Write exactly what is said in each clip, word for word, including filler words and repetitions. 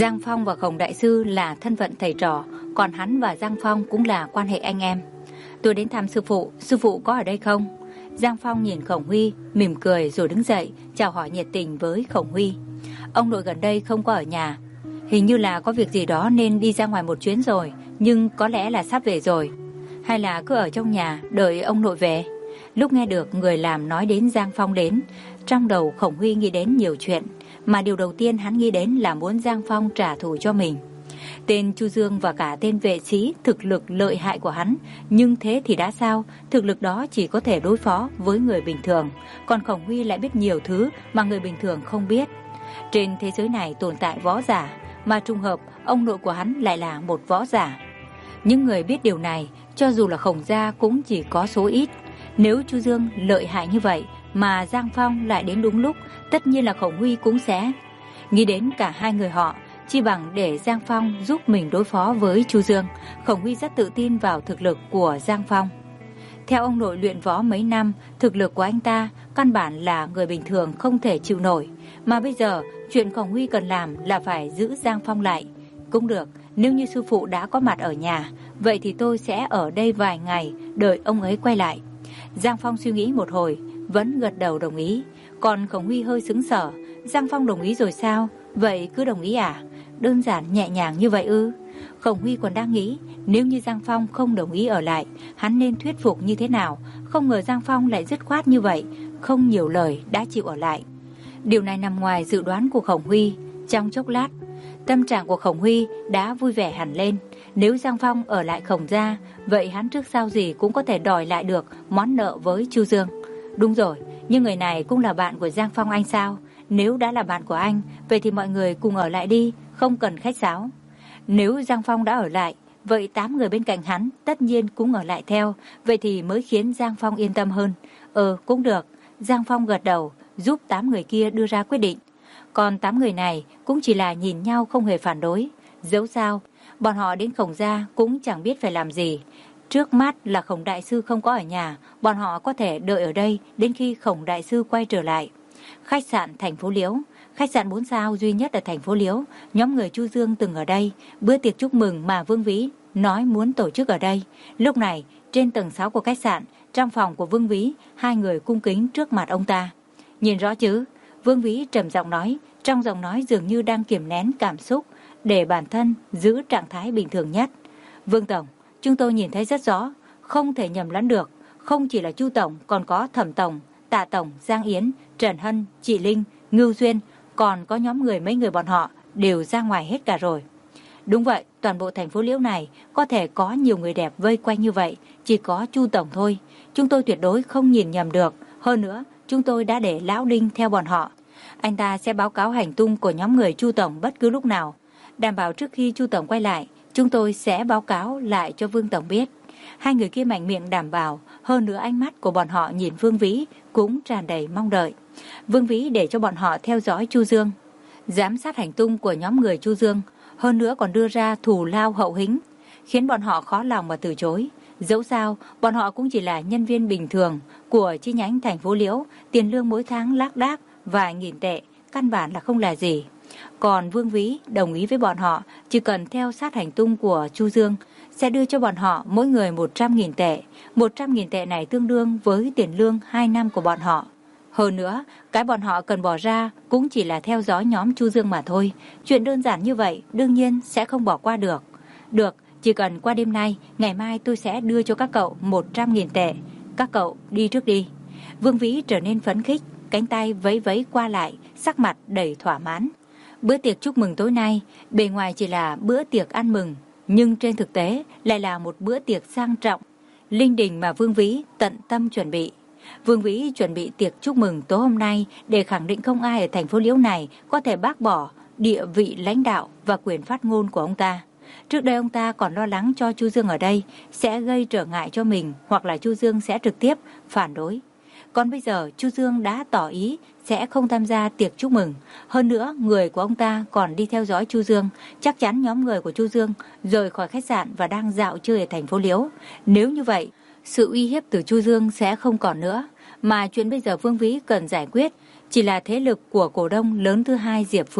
Giang Phong và Khổng Đại Sư là thân phận thầy trò, còn hắn và Giang Phong cũng là quan hệ anh em. Tôi đến thăm sư phụ, sư phụ có ở đây không? Giang Phong nhìn Khổng Huy, mỉm cười rồi đứng dậy, chào hỏi nhiệt tình với Khổng Huy. Ông nội gần đây không có ở nhà, hình như là có việc gì đó nên đi ra ngoài một chuyến rồi, nhưng có lẽ là sắp về rồi. Hay là cứ ở trong nhà đợi ông nội về? Lúc nghe được người làm nói đến Giang Phong đến, trong đầu Khổng Huy nghĩ đến nhiều chuyện, mà điều đầu tiên hắn nghĩ đến là muốn Giang Phong trả thù cho mình. Tên Chu Dương và cả tên vệ sĩ thực lực lợi hại của hắn, nhưng thế thì đã sao? Thực lực đó chỉ có thể đối phó với người bình thường, còn Khổng Huy lại biết nhiều thứ mà người bình thường không biết. Trên thế giới này tồn tại võ giả, mà trùng hợp ông nội của hắn lại là một võ giả. Những người biết điều này, cho dù là Khổng gia cũng chỉ có số ít. Nếu Chu Dương lợi hại như vậy mà Giang Phong lại đến đúng lúc, tất nhiên là Khổng Huy cũng sẽ nghĩ đến cả hai người họ, chi bằng để Giang Phong giúp mình đối phó với Chu Dương. Khổng Huy rất tự tin vào thực lực của Giang Phong. Theo ông nội luyện võ mấy năm, thực lực của anh ta căn bản là người bình thường không thể chịu nổi. Mà bây giờ, chuyện Khổng Huy cần làm là phải giữ Giang Phong lại. Cũng được, nếu như sư phụ đã có mặt ở nhà, vậy thì tôi sẽ ở đây vài ngày, đợi ông ấy quay lại. Giang Phong suy nghĩ một hồi, vẫn gật đầu đồng ý. Còn Khổng Huy hơi sững sờ. Giang Phong đồng ý rồi sao? Vậy cứ đồng ý à? Đơn giản nhẹ nhàng như vậy ư? Khổng Huy còn đang nghĩ, nếu như Giang Phong không đồng ý ở lại, hắn nên thuyết phục như thế nào. Không ngờ Giang Phong lại dứt khoát như vậy, không nhiều lời đã chịu ở lại. Điều này nằm ngoài dự đoán của Khổng Huy. Trong chốc lát, tâm trạng của Khổng Huy đã vui vẻ hẳn lên. Nếu Giang Phong ở lại Khổng gia, vậy hắn trước sau gì cũng có thể đòi lại được món nợ với Chu Dương. Đúng rồi, nhưng người này cũng là bạn của Giang Phong anh sao? Nếu đã là bạn của anh, vậy thì mọi người cùng ở lại đi, không cần khách sáo. Nếu Giang Phong đã ở lại, vậy tám người bên cạnh hắn tất nhiên cũng ở lại theo, vậy thì mới khiến Giang Phong yên tâm hơn. Ừ, cũng được. Giang Phong gật đầu, giúp tám người kia đưa ra quyết định. Còn tám người này cũng chỉ là nhìn nhau không hề phản đối. Dẫu sao, bọn họ đến Khổng gia cũng chẳng biết phải làm gì. Trước mắt là Khổng Đại Sư không có ở nhà, bọn họ có thể đợi ở đây đến khi Khổng Đại Sư quay trở lại. Khách sạn thành phố Liễu, khách sạn bốn sao duy nhất ở thành phố Liễu, nhóm người Chu Dương từng ở đây, bữa tiệc chúc mừng mà Vương Vĩ nói muốn tổ chức ở đây. Lúc này, trên tầng sáu của khách sạn, trong phòng của Vương Vĩ, hai người cung kính trước mặt ông ta. Nhìn rõ chứ? Vương Vĩ trầm giọng nói, trong giọng nói dường như đang kiềm nén cảm xúc, để bản thân giữ trạng thái bình thường nhất. Vương Tổng, chúng tôi nhìn thấy rất rõ, không thể nhầm lẫn được. Không chỉ là Chu Tổng, còn có Thẩm Tổng, Tạ Tổng, Giang Yến, Trần Hân, Chị Linh, Ngưu Duyên, còn có nhóm người mấy người bọn họ đều ra ngoài hết cả rồi. Đúng vậy, toàn bộ thành phố Liễu này có thể có nhiều người đẹp vây quanh như vậy, chỉ có Chu Tổng thôi. Chúng tôi tuyệt đối không nhìn nhầm được. Hơn nữa, chúng tôi đã để Lão Đinh theo bọn họ. Anh ta sẽ báo cáo hành tung của nhóm người Chu Tổng bất cứ lúc nào. Đảm bảo trước khi Chu Tổng quay lại, chúng tôi sẽ báo cáo lại cho Vương Tổng biết. Hai người kia mạnh miệng đảm bảo, hơn nữa ánh mắt của bọn họ nhìn Vương Vĩ cũng tràn đầy mong đợi. Vương Vĩ để cho bọn họ theo dõi Chu Dương, giám sát hành tung của nhóm người Chu Dương, hơn nữa còn đưa ra thù lao hậu hĩnh, khiến bọn họ khó lòng mà từ chối. Dẫu sao, bọn họ cũng chỉ là nhân viên bình thường của chi nhánh thành phố Liễu, tiền lương mỗi tháng lác đác vài nghìn tệ, căn bản là không là gì. Còn Vương Vĩ đồng ý với bọn họ, chỉ cần theo sát hành tung của Chu Dương, sẽ đưa cho bọn họ mỗi người một trăm nghìn tệ. một trăm nghìn tệ này tương đương với tiền lương hai năm của bọn họ. Hơn nữa, cái bọn họ cần bỏ ra cũng chỉ là theo dõi nhóm Chu Dương mà thôi. Chuyện đơn giản như vậy đương nhiên sẽ không bỏ qua được. Được, chỉ cần qua đêm nay, ngày mai tôi sẽ đưa cho các cậu một trăm nghìn tệ. Các cậu đi trước đi. Vương Vĩ trở nên phấn khích, cánh tay vẫy vẫy qua lại, sắc mặt đầy thỏa mãn. Bữa tiệc chúc mừng tối nay, bề ngoài chỉ là bữa tiệc ăn mừng, nhưng trên thực tế lại là một bữa tiệc sang trọng, linh đình mà Vương Vĩ tận tâm chuẩn bị. Vương Vĩ chuẩn bị tiệc chúc mừng tối hôm nay để khẳng định không ai ở thành phố Liễu này có thể bác bỏ địa vị lãnh đạo và quyền phát ngôn của ông ta. Trước đây ông ta còn lo lắng cho Chu Dương ở đây sẽ gây trở ngại cho mình, hoặc là Chu Dương sẽ trực tiếp phản đối. Còn bây giờ Chu Dương đã tỏ ý sẽ không tham gia tiệc chúc mừng. Hơn nữa, người của ông ta còn đi theo dõi Chu Dương. Chắc chắn nhóm người của Chu Dương rời khỏi khách sạn và đang dạo chơi ở thành phố Liễu. Nếu như vậy, sự uy hiếp từ Chu Dương sẽ không còn nữa. Mà chuyện bây giờ Vương Vĩ cần giải quyết chỉ là thế lực của cổ đông lớn thứ hai Diệp Phương.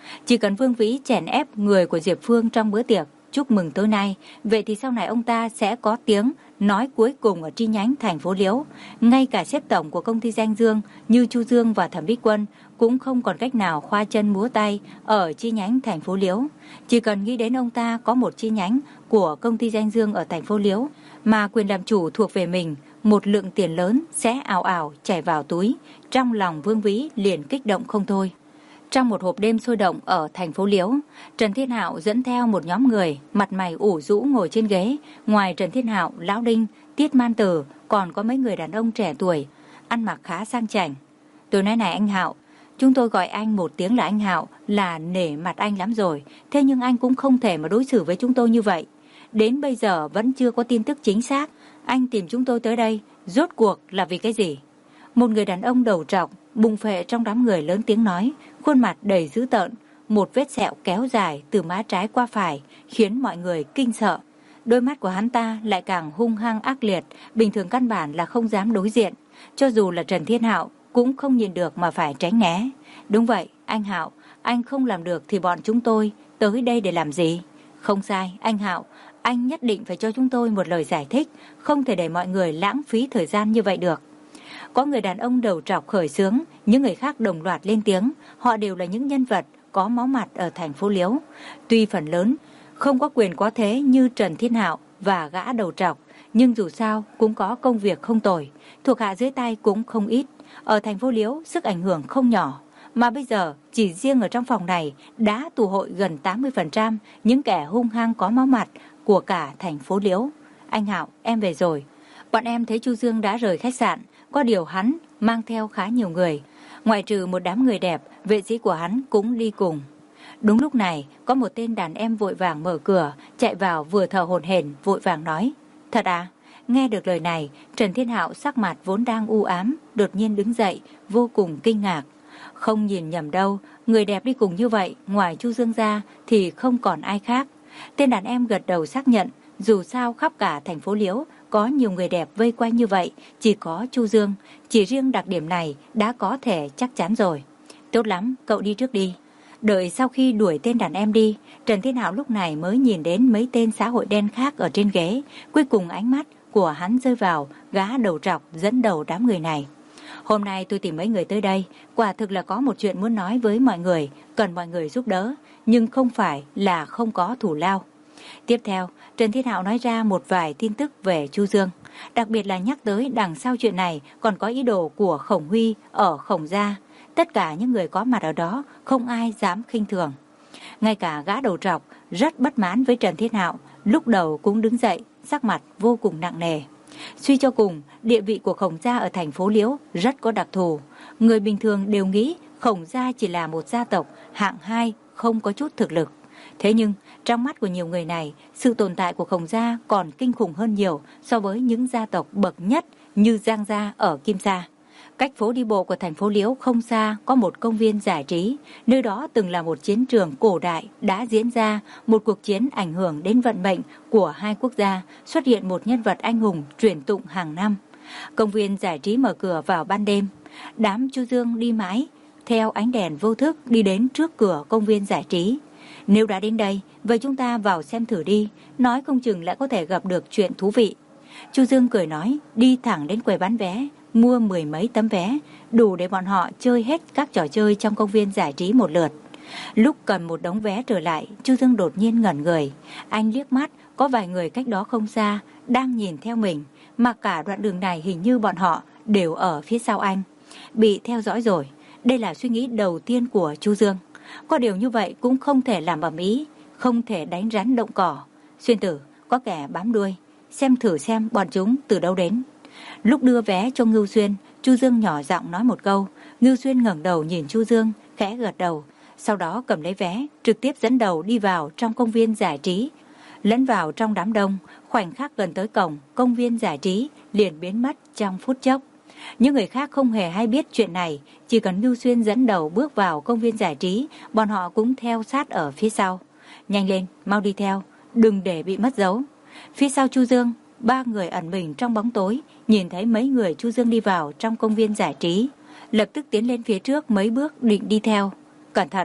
Chỉ cần Vương Vĩ chèn ép người của Diệp Phương trong bữa tiệc chúc mừng tối nay, vậy thì sau này ông ta sẽ có tiếng nói cuối cùng ở chi nhánh thành phố Liễu. Ngay cả xếp tổng của công ty Danh Dương như Chu Dương và Thẩm Vĩ Quân cũng không còn cách nào khoa chân múa tay ở chi nhánh thành phố Liễu. Chỉ cần nghĩ đến ông ta có một chi nhánh của công ty Danh Dương ở thành phố Liễu mà quyền làm chủ thuộc về mình, một lượng tiền lớn sẽ ào ào chảy vào túi. Trong lòng Vương Vĩ liền kích động không thôi. Trong một hộp đêm sôi động ở thành phố Liễu, Trần Thiên Hạo dẫn theo một nhóm người, mặt mày ủ rũ ngồi trên ghế. Ngoài Trần Thiên Hạo, Lão Đinh, Tiết Man Tử, còn có mấy người đàn ông trẻ tuổi, ăn mặc khá sang chảnh. Tôi nói này anh Hạo, chúng tôi gọi anh một tiếng là anh Hạo là nể mặt anh lắm rồi. Thế nhưng anh cũng không thể mà đối xử với chúng tôi như vậy. Đến bây giờ vẫn chưa có tin tức chính xác. Anh tìm chúng tôi tới đây, rốt cuộc là vì cái gì? Một người đàn ông đầu trọc, bùng phệ trong đám người lớn tiếng nói, khuôn mặt đầy dữ tợn, một vết sẹo kéo dài từ má trái qua phải, khiến mọi người kinh sợ. Đôi mắt của hắn ta lại càng hung hăng ác liệt, bình thường căn bản là không dám đối diện. Cho dù là Trần Thiên Hạo cũng không nhìn được mà phải tránh né. Đúng vậy, anh Hạo, anh không làm được thì bọn chúng tôi tới đây để làm gì? Không sai, anh Hạo, anh nhất định phải cho chúng tôi một lời giải thích, không thể để mọi người lãng phí thời gian như vậy được. Có người đàn ông đầu trọc khởi xướng, những người khác đồng loạt lên tiếng. Họ đều là những nhân vật có máu mặt ở thành phố Liễu. Tuy phần lớn không có quyền có thế như Trần Thiên Hạo và gã đầu trọc, nhưng dù sao cũng có công việc không tồi, thuộc hạ dưới tay cũng không ít. Ở thành phố Liễu sức ảnh hưởng không nhỏ, mà bây giờ chỉ riêng ở trong phòng này đã tụ hội gần tám mươi phần trăm những kẻ hung hăng có máu mặt của cả thành phố Liễu. Anh Hạo, em về rồi. Bọn em thấy Chu Dương đã rời khách sạn, có điều hắn mang theo khá nhiều người. Ngoại trừ một đám người đẹp, vệ sĩ của hắn cũng đi cùng. Đúng lúc này, có một tên đàn em vội vàng mở cửa, chạy vào vừa thở hổn hển vội vàng nói, thật à? Nghe được lời này, Trần Thiên Hạo sắc mặt vốn đang u ám, đột nhiên đứng dậy, vô cùng kinh ngạc. Không nhìn nhầm đâu, người đẹp đi cùng như vậy, ngoài Chu Dương ra thì không còn ai khác. Tên đàn em gật đầu xác nhận, dù sao khắp cả thành phố Liễu có nhiều người đẹp vây quanh như vậy, chỉ có Chu Dương, chỉ riêng đặc điểm này đã có thể chắc chắn rồi. Tốt lắm, cậu đi trước đi. Đợi sau khi đuổi tên đàn em đi, Trần Thiên Hạo lúc này mới nhìn đến mấy tên xã hội đen khác ở trên ghế. Cuối cùng ánh mắt của hắn rơi vào gã đầu trọc dẫn đầu đám người này. Hôm nay tôi tìm mấy người tới đây, quả thực là có một chuyện muốn nói với mọi người, cần mọi người giúp đỡ, nhưng không phải là không có thù lao. Tiếp theo, Trần Thiên Hạo nói ra một vài tin tức về Chu Dương, đặc biệt là nhắc tới đằng sau chuyện này còn có ý đồ của Khổng Huy ở Khổng gia. Tất cả những người có mặt ở đó không ai dám khinh thường. Ngay cả gã đầu trọc rất bất mãn với Trần Thiên Hạo, lúc đầu cũng đứng dậy, sắc mặt vô cùng nặng nề. Suy cho cùng, địa vị của Khổng gia ở thành phố Liễu rất có đặc thù. Người bình thường đều nghĩ Khổng gia chỉ là một gia tộc hạng hai, không có chút thực lực. Thế nhưng, trong mắt của nhiều người này, sự tồn tại của Khổng gia còn kinh khủng hơn nhiều so với những gia tộc bậc nhất như Giang gia ở Kim Sa. Cách phố đi bộ của thành phố Liễu không xa có một công viên giải trí, nơi đó từng là một chiến trường cổ đại đã diễn ra một cuộc chiến ảnh hưởng đến vận mệnh của hai quốc gia, xuất hiện một nhân vật anh hùng truyền tụng hàng năm. Công viên giải trí mở cửa vào ban đêm, đám Chu Dương đi mãi, theo ánh đèn vô thức đi đến trước cửa công viên giải trí. Nếu đã đến đây, vậy chúng ta vào xem thử đi, nói không chừng lại có thể gặp được chuyện thú vị. Chu Dương cười nói, đi thẳng đến quầy bán vé, mua mười mấy tấm vé, đủ để bọn họ chơi hết các trò chơi trong công viên giải trí một lượt. Lúc cầm một đống vé trở lại, Chu Dương đột nhiên ngẩn người. Anh liếc mắt, có vài người cách đó không xa, đang nhìn theo mình, mà cả đoạn đường này hình như bọn họ đều ở phía sau anh. Bị theo dõi rồi, đây là suy nghĩ đầu tiên của Chu Dương. Có điều như vậy cũng không thể làm ầm ĩ, không thể đánh rắn động cỏ. Xuyên tử, có kẻ bám đuôi, xem thử xem bọn chúng từ đâu đến. Lúc đưa vé cho Ngưu Xuyên, Chu Dương nhỏ giọng nói một câu. Ngưu Xuyên ngẩng đầu nhìn Chu Dương, khẽ gật đầu, sau đó cầm lấy vé, trực tiếp dẫn đầu đi vào trong công viên giải trí. Lẫn vào trong đám đông, khoảnh khắc gần tới cổng công viên giải trí liền biến mất trong phút chốc. Những người khác không hề hay biết chuyện này, chỉ cần Ngưu Xuyên dẫn đầu bước vào công viên giải trí, bọn họ cũng theo sát ở phía sau. Nhanh lên, mau đi theo, đừng để bị mất dấu. Phía sau Chu Dương, ba người ẩn mình trong bóng tối, nhìn thấy mấy người Chu Dương đi vào trong công viên giải trí, lập tức tiến lên phía trước mấy bước định đi theo. Cẩn thận,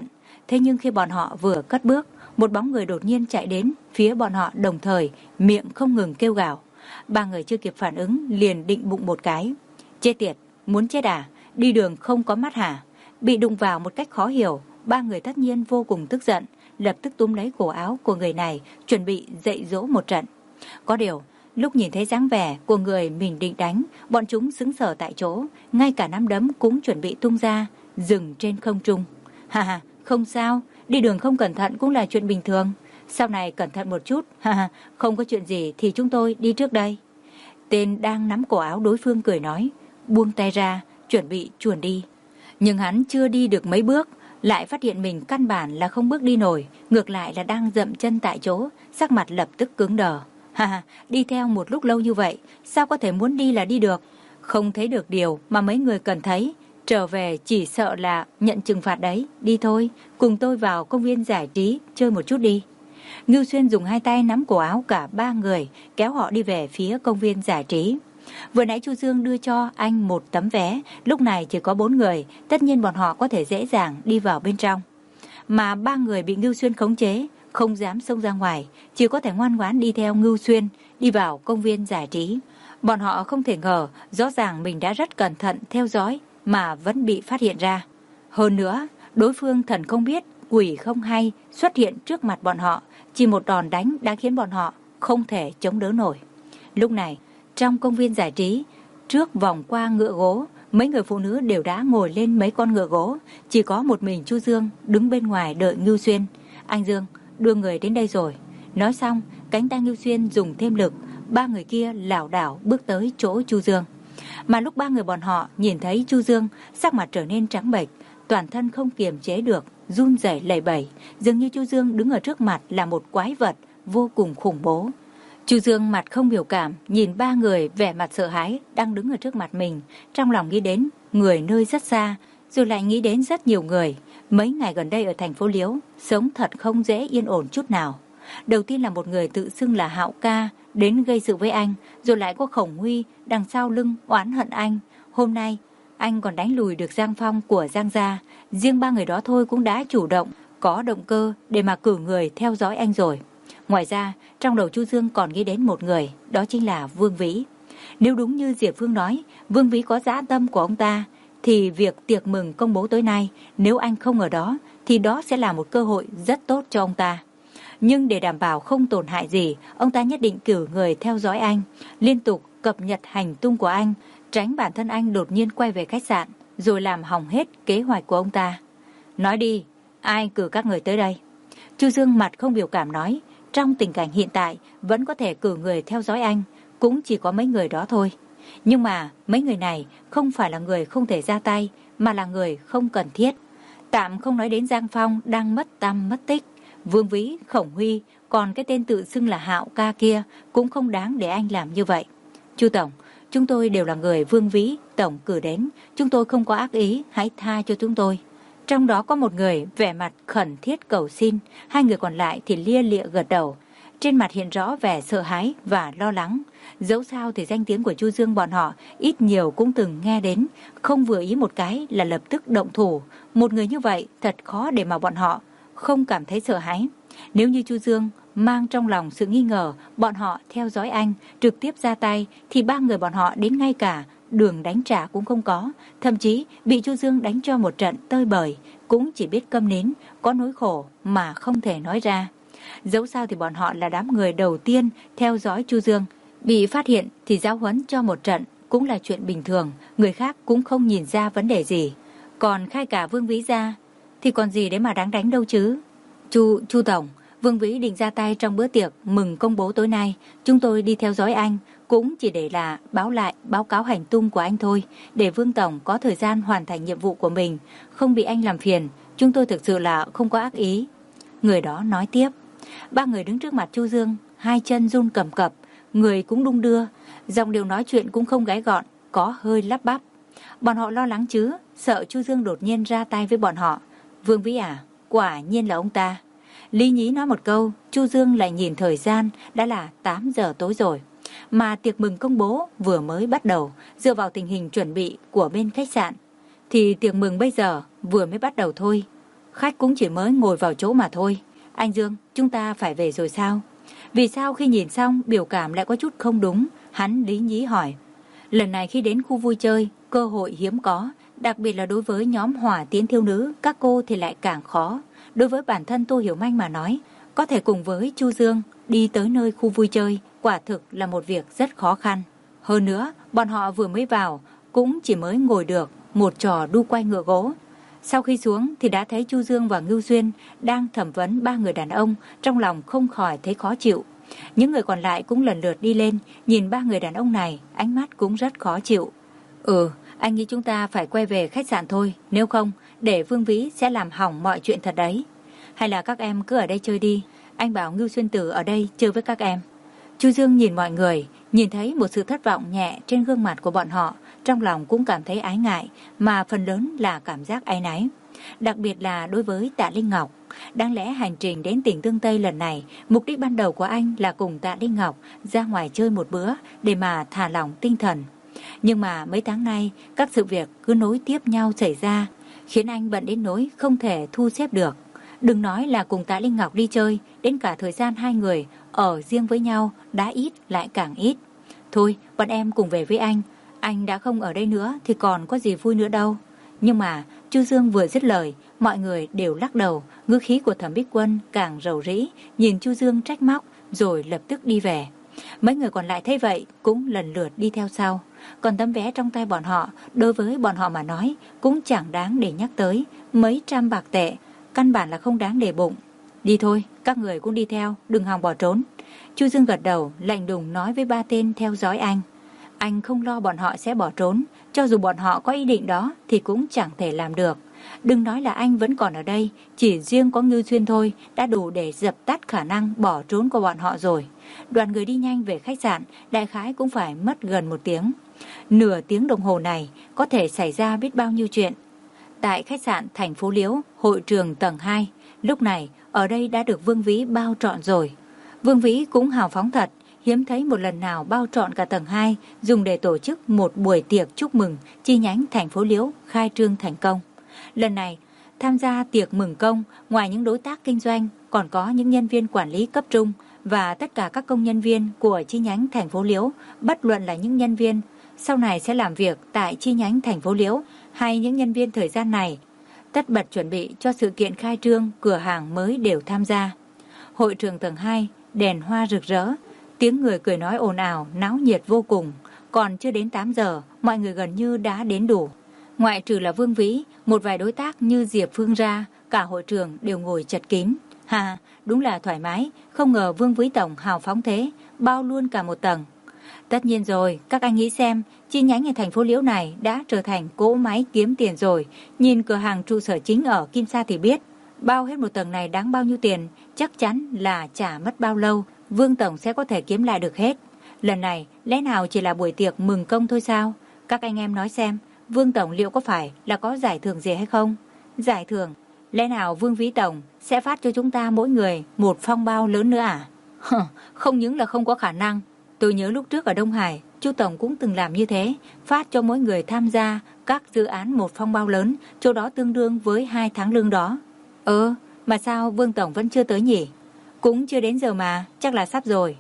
Thế nhưng khi bọn họ vừa cất bước, một bóng người đột nhiên chạy đến phía bọn họ, đồng thời miệng không ngừng kêu gào. Ba người chưa kịp phản ứng liền định bụng một cái. Chết tiệt, muốn chết à? Đi đường không có mắt hả? Bị đụng vào một cách khó hiểu, ba người tất nhiên vô cùng tức giận, lập tức túm lấy cổ áo của người này, chuẩn bị dạy dỗ một trận. Có điều, lúc nhìn thấy dáng vẻ của người mình định đánh, bọn chúng sững sờ tại chỗ, ngay cả nắm đấm cũng chuẩn bị tung ra, dừng trên không trung. Ha ha, không sao, đi đường không cẩn thận cũng là chuyện bình thường. Sau này cẩn thận một chút, ha ha, không có chuyện gì thì chúng tôi đi trước đây. Tên đang nắm cổ áo đối phương cười nói, buông tay ra, chuẩn bị chuồn đi. Nhưng hắn chưa đi được mấy bước, lại phát hiện mình căn bản là không bước đi nổi, ngược lại là đang dậm chân tại chỗ, sắc mặt lập tức cứng đờ. Ha ha, đi theo một lúc lâu như vậy, sao có thể muốn đi là đi được? Không thấy được điều mà mấy người cần thấy, trở về chỉ sợ là nhận trừng phạt đấy. Đi thôi, cùng tôi vào công viên giải trí chơi một chút đi. Ngưu Xuyên dùng hai tay nắm cổ áo cả ba người, kéo họ đi về phía công viên giải trí. Vừa nãy Chu Dương đưa cho anh một tấm vé, lúc này chỉ có bốn người, tất nhiên bọn họ có thể dễ dàng đi vào bên trong. Mà ba người bị Ngưu Xuyên khống chế, không dám xông ra ngoài, chỉ có thể ngoan ngoãn đi theo Ngưu Xuyên, đi vào công viên giải trí. Bọn họ không thể ngờ, rõ ràng mình đã rất cẩn thận theo dõi, mà vẫn bị phát hiện ra. Hơn nữa, đối phương thần không biết, quỷ không hay, xuất hiện trước mặt bọn họ, chỉ một đòn đánh đã khiến bọn họ không thể chống đỡ nổi. Lúc này, trong công viên giải trí, trước vòng qua ngựa gỗ, mấy người phụ nữ đều đã ngồi lên mấy con ngựa gỗ, chỉ có một mình Chu Dương đứng bên ngoài đợi Ngưu Xuyên. Anh Dương, đưa người đến đây rồi. Nói xong, cánh tay Ngưu Xuyên dùng thêm lực, ba người kia lảo đảo bước tới chỗ Chu Dương. Mà lúc ba người bọn họ nhìn thấy Chu Dương, sắc mặt trở nên trắng bệch, toàn thân không kiềm chế được, run rẩy lẩy bẩy, dường như Chu Dương đứng ở trước mặt là một quái vật vô cùng khủng bố. Chu Dương mặt không biểu cảm, nhìn ba người vẻ mặt sợ hãi đang đứng ở trước mặt mình, trong lòng nghĩ đến người nơi rất xa, rồi lại nghĩ đến rất nhiều người. Mấy ngày gần đây ở thành phố Liễu, sống thật không dễ yên ổn chút nào. Đầu tiên là một người tự xưng là Hạo Ca đến gây sự với anh, rồi lại có Khổng Huy đằng sau lưng oán hận anh. Hôm nay, anh còn đánh lùi được Giang Phong của Giang gia. Riêng ba người đó thôi cũng đã chủ động, có động cơ để mà cử người theo dõi anh rồi. Ngoài ra, trong đầu Chu Dương còn nghĩ đến một người, đó chính là Vương Vĩ. Nếu đúng như Diệp Phương nói, Vương Vĩ có dã tâm của ông ta, thì việc tiệc mừng công bố tối nay, nếu anh không ở đó, thì đó sẽ là một cơ hội rất tốt cho ông ta. Nhưng để đảm bảo không tổn hại gì, ông ta nhất định cử người theo dõi anh, liên tục cập nhật hành tung của anh, tránh bản thân anh đột nhiên quay về khách sạn, rồi làm hỏng hết kế hoạch của ông ta. Nói đi, ai cử các người tới đây? Chu Dương mặt không biểu cảm nói, trong tình cảnh hiện tại vẫn có thể cử người theo dõi anh, cũng chỉ có mấy người đó thôi. Nhưng mà mấy người này không phải là người không thể ra tay, mà là người không cần thiết. Tạm không nói đến Giang Phong đang mất tăm mất tích, Vương Vĩ, Khổng Huy, còn cái tên tự xưng là Hạo Ca kia cũng không đáng để anh làm như vậy. Chu Tổng, chúng tôi đều là người Vương Vĩ Tổng cử đến, chúng tôi không có ác ý, hãy tha cho chúng tôi. Trong đó có một người vẻ mặt khẩn thiết cầu xin, hai người còn lại thì lia lịa gật đầu. Trên mặt hiện rõ vẻ sợ hãi và lo lắng. Dẫu sao thì danh tiếng của Chu Dương bọn họ ít nhiều cũng từng nghe đến, không vừa ý một cái là lập tức động thủ. Một người như vậy thật khó để mà bọn họ không cảm thấy sợ hãi. Nếu như Chu Dương mang trong lòng sự nghi ngờ bọn họ theo dõi anh, trực tiếp ra tay, thì ba người bọn họ đến ngay cả đường đánh trả cũng không có, thậm chí bị Chu Dương đánh cho một trận tơi bời, cũng chỉ biết câm nín, có nỗi khổ mà không thể nói ra. Dẫu sao thì bọn họ là đám người đầu tiên theo dõi Chu Dương, bị phát hiện thì giáo huấn cho một trận cũng là chuyện bình thường, người khác cũng không nhìn ra vấn đề gì. Còn khai cả Vương Vĩ ra thì còn gì để mà đáng đánh đâu chứ. Chu Chu Tổng, Vương Vĩ định ra tay trong bữa tiệc mừng công bố tối nay, chúng tôi đi theo dõi anh cũng chỉ để là báo lại báo cáo hành tung của anh thôi, để Vương Tổng có thời gian hoàn thành nhiệm vụ của mình, không bị anh làm phiền, chúng tôi thực sự là không có ác ý. Người đó nói tiếp. Ba người đứng trước mặt Chu Dương, hai chân run cầm cập, người cũng đung đưa, giọng điệu nói chuyện cũng không gái gọn, có hơi lắp bắp. Bọn họ lo lắng chứ, sợ Chu Dương đột nhiên ra tay với bọn họ. Vương Vĩ à, quả nhiên là ông ta. Lý nhí nói một câu, Chu Dương lại nhìn thời gian, đã là tám giờ tối rồi. Mà tiệc mừng công bố vừa mới bắt đầu, dựa vào tình hình chuẩn bị của bên khách sạn, thì tiệc mừng bây giờ vừa mới bắt đầu thôi. khách cũng chỉ mới ngồi vào chỗ mà thôi. Anh Dương, chúng ta phải về rồi sao? Vì sao khi nhìn xong biểu cảm lại có chút không đúng, hắn lý nhí hỏi. Lần này khi đến khu vui chơi, cơ hội hiếm có, đặc biệt là đối với nhóm hỏa tiến thiếu nữ, các cô thì lại càng khó. Đối với bản thân Tô Hiểu Manh mà nói, có thể cùng với Chu Dương đi tới nơi khu vui chơi, quả thực là một việc rất khó khăn. Hơn nữa, bọn họ vừa mới vào, cũng chỉ mới ngồi được một trò đu quay ngựa gỗ. Sau khi xuống thì đã thấy Chu Dương và Ngưu Xuyên đang thẩm vấn ba người đàn ông, trong lòng không khỏi thấy khó chịu. Những người còn lại cũng lần lượt đi lên, nhìn ba người đàn ông này, ánh mắt cũng rất khó chịu. Ừ, anh nghĩ chúng ta phải quay về khách sạn thôi, nếu không, để Vương Vĩ sẽ làm hỏng mọi chuyện thật đấy. Hay là các em cứ ở đây chơi đi, anh bảo Ngưu Xuyên Tử ở đây chơi với các em. Chu Dương nhìn mọi người, nhìn thấy một sự thất vọng nhẹ trên gương mặt của bọn họ, trong lòng cũng cảm thấy ái ngại, mà phần lớn là cảm giác áy náy. Đặc biệt là đối với Tạ Linh Ngọc. Đáng lẽ hành trình đến tỉnh Tương Tây lần này, mục đích ban đầu của anh là cùng Tạ Linh Ngọc ra ngoài chơi một bữa để mà thả lỏng tinh thần. Nhưng mà mấy tháng nay, các sự việc cứ nối tiếp nhau xảy ra, khiến anh bận đến nỗi không thể thu xếp được. Đừng nói là cùng Tạ Linh Ngọc đi chơi, đến cả thời gian hai người ở riêng với nhau đã ít lại càng ít. Thôi, bọn em cùng về với anh. Anh đã không ở đây nữa thì còn có gì vui nữa đâu. Nhưng mà Chu Dương vừa dứt lời, mọi người đều lắc đầu, ngữ khí của Thẩm Bích Quân càng rầu rĩ, nhìn Chu Dương trách móc rồi lập tức đi về. Mấy người còn lại thấy vậy cũng lần lượt đi theo sau. Còn tấm vé trong tay bọn họ, đối với bọn họ mà nói cũng chẳng đáng để nhắc tới, mấy trăm bạc tệ, căn bản là không đáng để bụng. Đi thôi, các người cũng đi theo, đừng hòng bỏ trốn. Chu Dương gật đầu, lạnh lùng nói với ba tên theo dõi anh. Anh không lo bọn họ sẽ bỏ trốn, cho dù bọn họ có ý định đó thì cũng chẳng thể làm được. Đừng nói là anh vẫn còn ở đây, chỉ riêng có Ngưu Xuyên thôi đã đủ để dập tắt khả năng bỏ trốn của bọn họ rồi. Đoàn người đi nhanh về khách sạn, đại khái cũng phải mất gần một tiếng. Nửa tiếng đồng hồ này có thể xảy ra biết bao nhiêu chuyện. Tại khách sạn thành phố Liễu, hội trường tầng hai, lúc này ở đây đã được Vương Vĩ bao trọn rồi. Vương Vĩ cũng hào phóng thật, hiếm thấy một lần nào bao trọn cả tầng hai, dùng để tổ chức một buổi tiệc chúc mừng chi nhánh thành phố Liễu khai trương thành công. Lần này, tham gia tiệc mừng công, ngoài những đối tác kinh doanh, còn có những nhân viên quản lý cấp trung và tất cả các công nhân viên của chi nhánh thành phố Liễu, bất luận là những nhân viên sau này sẽ làm việc tại chi nhánh thành phố Liễu hay những nhân viên thời gian này, tất bật chuẩn bị cho sự kiện khai trương cửa hàng mới đều tham gia. Hội trường tầng hai, đèn hoa rực rỡ, tiếng người cười nói ồn ào, náo nhiệt vô cùng. Còn chưa đến tám giờ, mọi người gần như đã đến đủ. Ngoại trừ là Vương Vĩ, một vài đối tác như Diệp Phương ra, cả hội trường đều ngồi chật kín. Hà, đúng là thoải mái, không ngờ Vương Vĩ tổng hào phóng thế, bao luôn cả một tầng. Tất nhiên rồi, các anh nghĩ xem, chi nhánh ở thành phố Liễu này đã trở thành cỗ máy kiếm tiền rồi. Nhìn cửa hàng trụ sở chính ở Kim Sa thì biết, bao hết một tầng này đáng bao nhiêu tiền, chắc chắn là chả mất bao lâu, Vương tổng sẽ có thể kiếm lại được hết. Lần này, lẽ nào chỉ là buổi tiệc mừng công thôi sao? Các anh em nói xem, Vương tổng liệu có phải là có giải thưởng gì hay không? Giải thưởng? Lẽ nào Vương Vĩ tổng sẽ phát cho chúng ta mỗi người một phong bao lớn nữa à? Không những là không có khả năng. Tôi nhớ lúc trước ở Đông Hải, Chu tổng cũng từng làm như thế, phát cho mỗi người tham gia các dự án một phong bao lớn, chỗ đó tương đương với hai tháng lương đó. Ờ, mà sao Vương tổng vẫn chưa tới nhỉ? Cũng chưa đến giờ mà, chắc là sắp rồi.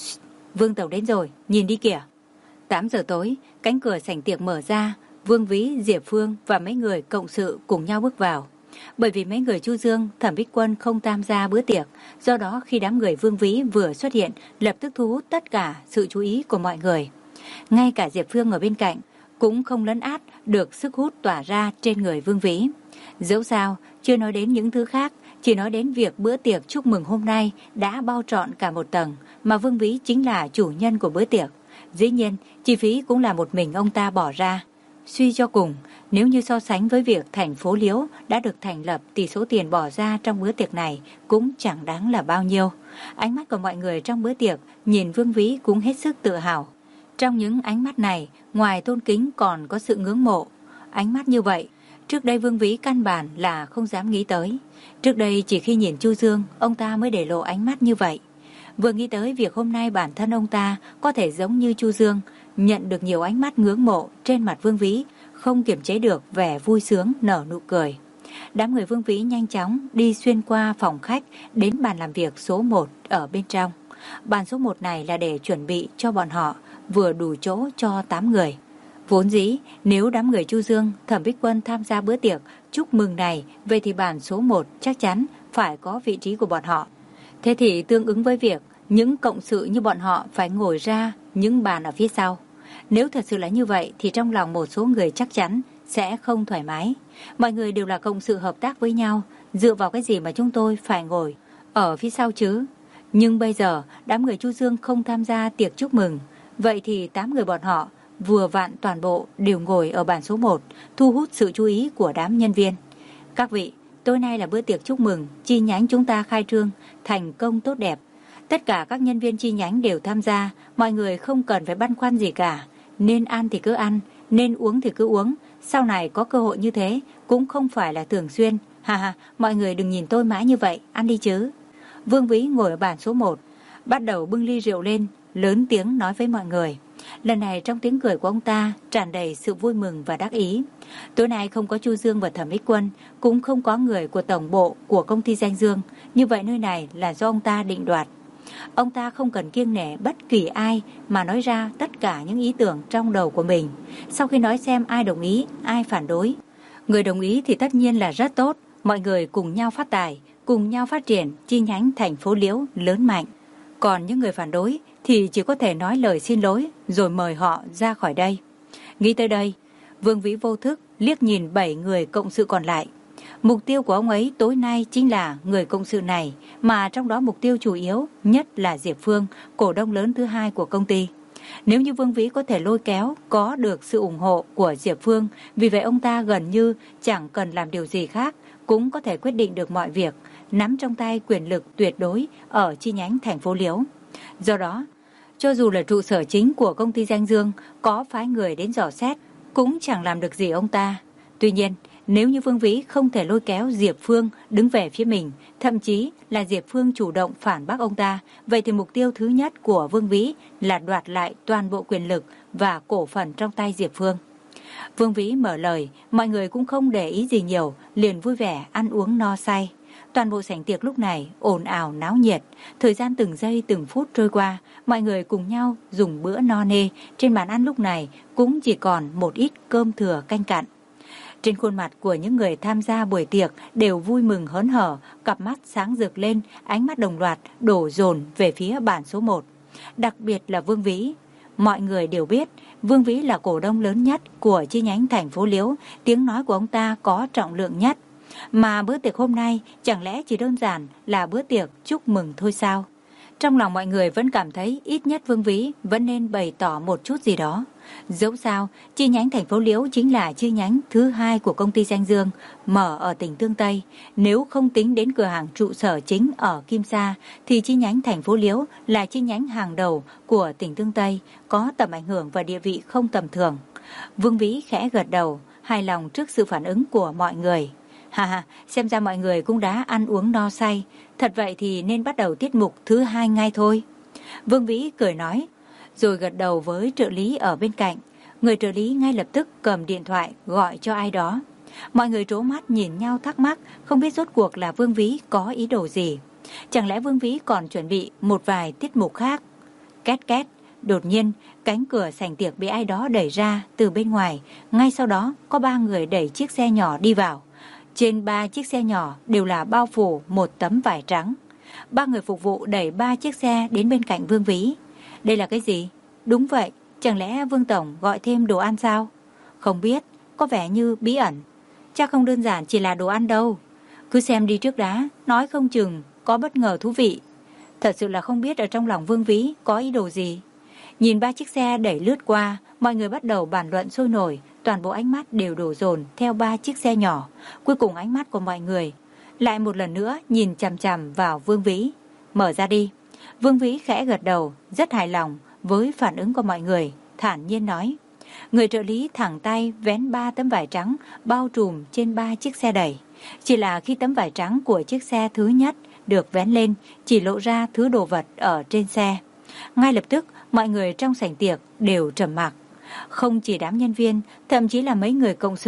Vương tổng đến rồi, nhìn đi kìa. tám giờ tối, cánh cửa sảnh tiệc mở ra, Vương Vĩ, Diệp Phương và mấy người cộng sự cùng nhau bước vào. Bởi vì mấy người Chu Dương, Thẩm Bích Quân không tham gia bữa tiệc, do đó khi đám người Vương Vĩ vừa xuất hiện, lập tức thu hút tất cả sự chú ý của mọi người. Ngay cả Diệp Phương ở bên cạnh cũng không lấn át được sức hút tỏa ra trên người Vương Vĩ. Dẫu sao, chưa nói đến những thứ khác, chỉ nói đến việc bữa tiệc chúc mừng hôm nay đã bao trọn cả một tầng, mà Vương Vĩ chính là chủ nhân của bữa tiệc. Dĩ nhiên, chi phí cũng là một mình ông ta bỏ ra. Suy cho cùng, nếu như so sánh với việc thành phố Liễu đã được thành lập thì số tiền bỏ ra trong bữa tiệc này cũng chẳng đáng là bao nhiêu. Ánh mắt của mọi người trong bữa tiệc nhìn Vương Vĩ cũng hết sức tự hào. Trong những ánh mắt này, ngoài tôn kính còn có sự ngưỡng mộ. Ánh mắt như vậy, trước đây Vương Vĩ căn bản là không dám nghĩ tới. Trước đây chỉ khi nhìn Chu Dương, ông ta mới để lộ ánh mắt như vậy. Vừa nghĩ tới việc hôm nay bản thân ông ta có thể giống như Chu Dương, nhận được nhiều ánh mắt ngưỡng mộ trên mặt Vương Vĩ, không kiềm chế được vẻ vui sướng nở nụ cười. Đám người Vương Vĩ nhanh chóng đi xuyên qua phòng khách đến bàn làm việc số một ở bên trong. Bàn số một này là để chuẩn bị cho bọn họ, vừa đủ chỗ cho tám người. Vốn dĩ, nếu đám người Chu Dương, Thẩm Bích Quân tham gia bữa tiệc chúc mừng này, vậy thì bàn số một chắc chắn phải có vị trí của bọn họ. Thế thì tương ứng với việc những cộng sự như bọn họ phải ngồi ra những bàn ở phía sau. Nếu thật sự là như vậy thì trong lòng một số người chắc chắn sẽ không thoải mái. Mọi người đều là cộng sự hợp tác với nhau, dựa vào cái gì mà chúng tôi phải ngồi ở phía sau chứ? Nhưng bây giờ đám người Chu Dương không tham gia tiệc chúc mừng, vậy thì tám người bọn họ vừa vặn toàn bộ đều ngồi ở bàn số một, thu hút sự chú ý của đám nhân viên. Các vị, tối nay là bữa tiệc chúc mừng chi nhánh chúng ta khai trương thành công tốt đẹp. Tất cả các nhân viên chi nhánh đều tham gia, mọi người không cần phải băn khoăn gì cả. Nên ăn thì cứ ăn, nên uống thì cứ uống. Sau này có cơ hội như thế cũng không phải là thường xuyên. Ha ha, mọi người đừng nhìn tôi mãi như vậy, ăn đi chứ. Vương Vĩ ngồi ở bàn số một, bắt đầu bưng ly rượu lên, lớn tiếng nói với mọi người. Lần này trong tiếng cười của ông ta tràn đầy sự vui mừng và đắc ý. Tối nay không có Chu Dương và Thẩm Ích Quân, cũng không có người của tổng bộ của công ty Danh Dương. Như vậy nơi này là do ông ta định đoạt. Ông ta không cần kiêng nể bất kỳ ai mà nói ra tất cả những ý tưởng trong đầu của mình. Sau khi nói xem ai đồng ý, ai phản đối. Người đồng ý thì tất nhiên là rất tốt. Mọi người cùng nhau phát tài, cùng nhau phát triển chi nhánh thành phố Liễu lớn mạnh. Còn những người phản đối thì chỉ có thể nói lời xin lỗi rồi mời họ ra khỏi đây. Nghĩ tới đây, Vương Vĩ vô thức liếc nhìn bảy người cộng sự còn lại. Mục tiêu của ông ấy tối nay chính là người cộng sự này, mà trong đó mục tiêu chủ yếu nhất là Diệp Phương, cổ đông lớn thứ hai của công ty. Nếu như Vương Vĩ có thể lôi kéo, có được sự ủng hộ của Diệp Phương, vì vậy ông ta gần như chẳng cần làm điều gì khác, cũng có thể quyết định được mọi việc, nắm trong tay quyền lực tuyệt đối ở chi nhánh thành phố Liễu. Do đó, cho dù là trụ sở chính của công ty Danh Dương có phái người đến dò xét, cũng chẳng làm được gì ông ta. Tuy nhiên, nếu như Vương Vĩ không thể lôi kéo Diệp Phương đứng về phía mình, thậm chí là Diệp Phương chủ động phản bác ông ta, vậy thì mục tiêu thứ nhất của Vương Vĩ là đoạt lại toàn bộ quyền lực và cổ phần trong tay Diệp Phương. Vương Vĩ mở lời, mọi người cũng không để ý gì nhiều, liền vui vẻ ăn uống no say. Toàn bộ sảnh tiệc lúc này ồn ào náo nhiệt, thời gian từng giây từng phút trôi qua, mọi người cùng nhau dùng bữa no nê, trên bàn ăn lúc này cũng chỉ còn một ít cơm thừa canh cặn. Trên khuôn mặt của những người tham gia buổi tiệc đều vui mừng hớn hở, cặp mắt sáng rực lên, ánh mắt đồng loạt đổ dồn về phía bàn số một. Đặc biệt là Vương Vĩ. Mọi người đều biết Vương Vĩ là cổ đông lớn nhất của chi nhánh thành phố Liễu, tiếng nói của ông ta có trọng lượng nhất. Mà bữa tiệc hôm nay chẳng lẽ chỉ đơn giản là bữa tiệc chúc mừng thôi sao? Trong lòng mọi người vẫn cảm thấy ít nhất Vương Vĩ vẫn nên bày tỏ một chút gì đó. Dẫu sao, chi nhánh thành phố Liễu chính là chi nhánh thứ hai của công ty Danh Dương, mở ở tỉnh Tương Tây. Nếu không tính đến cửa hàng trụ sở chính ở Kim Sa, thì chi nhánh thành phố Liễu là chi nhánh hàng đầu của tỉnh Tương Tây, có tầm ảnh hưởng và địa vị không tầm thường. Vương Vĩ khẽ gật đầu, hài lòng trước sự phản ứng của mọi người. Ha ha, xem ra mọi người cũng đã ăn uống no say. Thật vậy thì nên bắt đầu tiết mục thứ hai ngay thôi. Vương Vĩ cười nói, rồi gật đầu với trợ lý ở bên cạnh. Người trợ lý ngay lập tức cầm điện thoại gọi cho ai đó. Mọi người trố mắt nhìn nhau thắc mắc, không biết rốt cuộc là Vương Vĩ có ý đồ gì. Chẳng lẽ Vương Vĩ còn chuẩn bị một vài tiết mục khác? Két két, đột nhiên cánh cửa sảnh tiệc bị ai đó đẩy ra từ bên ngoài. Ngay sau đó có ba người đẩy chiếc xe nhỏ đi vào. Trên ba chiếc xe nhỏ đều là bao phủ một tấm vải trắng. Ba người phục vụ đẩy ba chiếc xe đến bên cạnh Vương Vĩ. Đây là cái gì? Đúng vậy, chẳng lẽ Vương Tổng gọi thêm đồ ăn sao? Không biết, có vẻ như bí ẩn. Chắc không đơn giản chỉ là đồ ăn đâu. Cứ xem đi trước đã, nói không chừng có bất ngờ thú vị. Thật sự là không biết ở trong lòng Vương Vĩ có ý đồ gì. Nhìn ba chiếc xe đẩy lướt qua, mọi người bắt đầu bàn luận sôi nổi. Toàn bộ ánh mắt đều đổ dồn theo ba chiếc xe nhỏ. Cuối cùng ánh mắt của mọi người lại một lần nữa nhìn chằm chằm vào Vương Vĩ. Mở ra đi. Vương Vĩ khẽ gật đầu, rất hài lòng với phản ứng của mọi người, thản nhiên nói. Người trợ lý thẳng tay vén ba tấm vải trắng bao trùm trên ba chiếc xe đẩy. Chỉ là khi tấm vải trắng của chiếc xe thứ nhất được vén lên, chỉ lộ ra thứ đồ vật ở trên xe. Ngay lập tức mọi người trong sảnh tiệc đều trầm mặc. Không chỉ đám nhân viên, thậm chí là mấy người cộng sự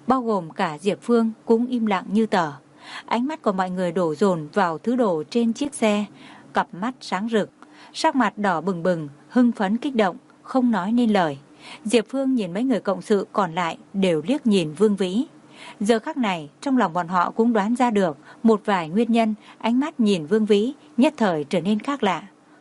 bao gồm cả Diệp Phương cũng im lặng như tờ. Ánh mắt của mọi người đổ dồn vào thứ đồ trên chiếc xe, cặp mắt sáng rực, sắc mặt đỏ bừng bừng, hưng phấn kích động, không nói nên lời. Diệp Phương nhìn mấy người cộng sự còn lại đều liếc nhìn Vương Vĩ. Giờ khắc này, trong lòng bọn họ cũng đoán ra được một vài nguyên nhân, ánh mắt nhìn Vương Vĩ nhất thời trở nên khác lạ.